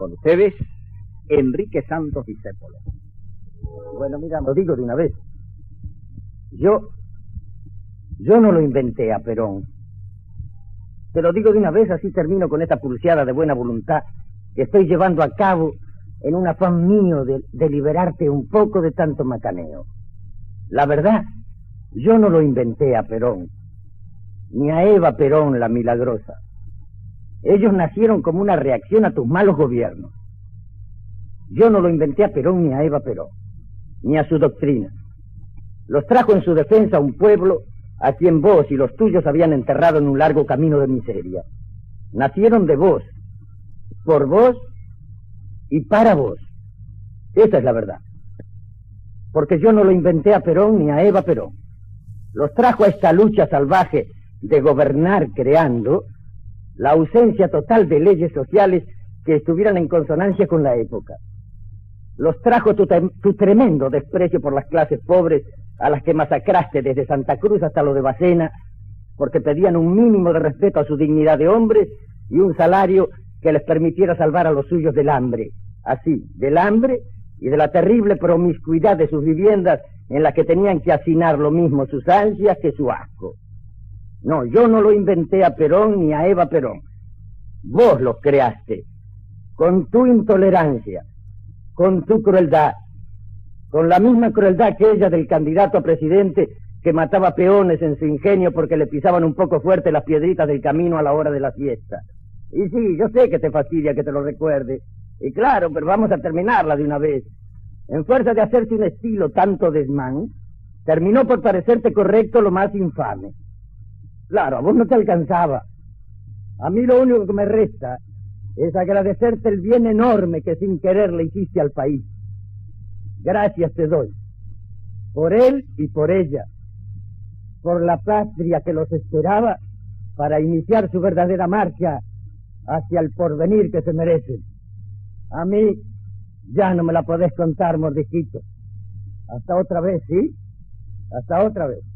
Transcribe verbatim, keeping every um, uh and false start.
Con ustedes, Enrique Santos Discépolo. Bueno, mira, lo digo de una vez. Yo, yo no lo inventé a Perón. Te lo digo de una vez, así termino con esta pulseada de buena voluntad que estoy llevando a cabo en un afán mío de, de liberarte un poco de tanto macaneo. La verdad, yo no lo inventé a Perón, ni a Eva Perón la milagrosa. Ellos nacieron como una reacción a tus malos gobiernos. Yo no lo inventé a Perón ni a Eva Perón, ni a su doctrina. Los trajo en su defensa a un pueblo a quien vos y los tuyos habían enterrado en un largo camino de miseria. Nacieron de vos, por vos y para vos. Esa es la verdad. Porque yo no lo inventé a Perón ni a Eva Perón. Los trajo a esta lucha salvaje de gobernar creando la ausencia total de leyes sociales que estuvieran en consonancia con la época. Los trajo tu, tu tremendo desprecio por las clases pobres a las que masacraste desde Santa Cruz hasta lo de Bacena, porque pedían un mínimo de respeto a su dignidad de hombres y un salario que les permitiera salvar a los suyos del hambre. Así, del hambre y de la terrible promiscuidad de sus viviendas en las que tenían que hacinar lo mismo sus ansias que su asco. No, yo no lo inventé a Perón ni a Eva Perón. Vos los creaste, con tu intolerancia, con tu crueldad, con la misma crueldad aquella del candidato a presidente que mataba peones en su ingenio porque le pisaban un poco fuerte las piedritas del camino a la hora de la fiesta. Y sí, yo sé que te fastidia que te lo recuerde. Y claro, pero vamos a terminarla de una vez. En fuerza de hacerse un estilo tanto desmán, terminó por parecerte correcto lo más infame. Claro, a vos no te alcanzaba. A mí lo único que me resta es agradecerte el bien enorme que sin querer le hiciste al país. Gracias te doy, por él y por ella, por la patria que los esperaba para iniciar su verdadera marcha hacia el porvenir que se merecen. A mí ya no me la podés contar, mordijito. Hasta otra vez, ¿sí? Hasta otra vez.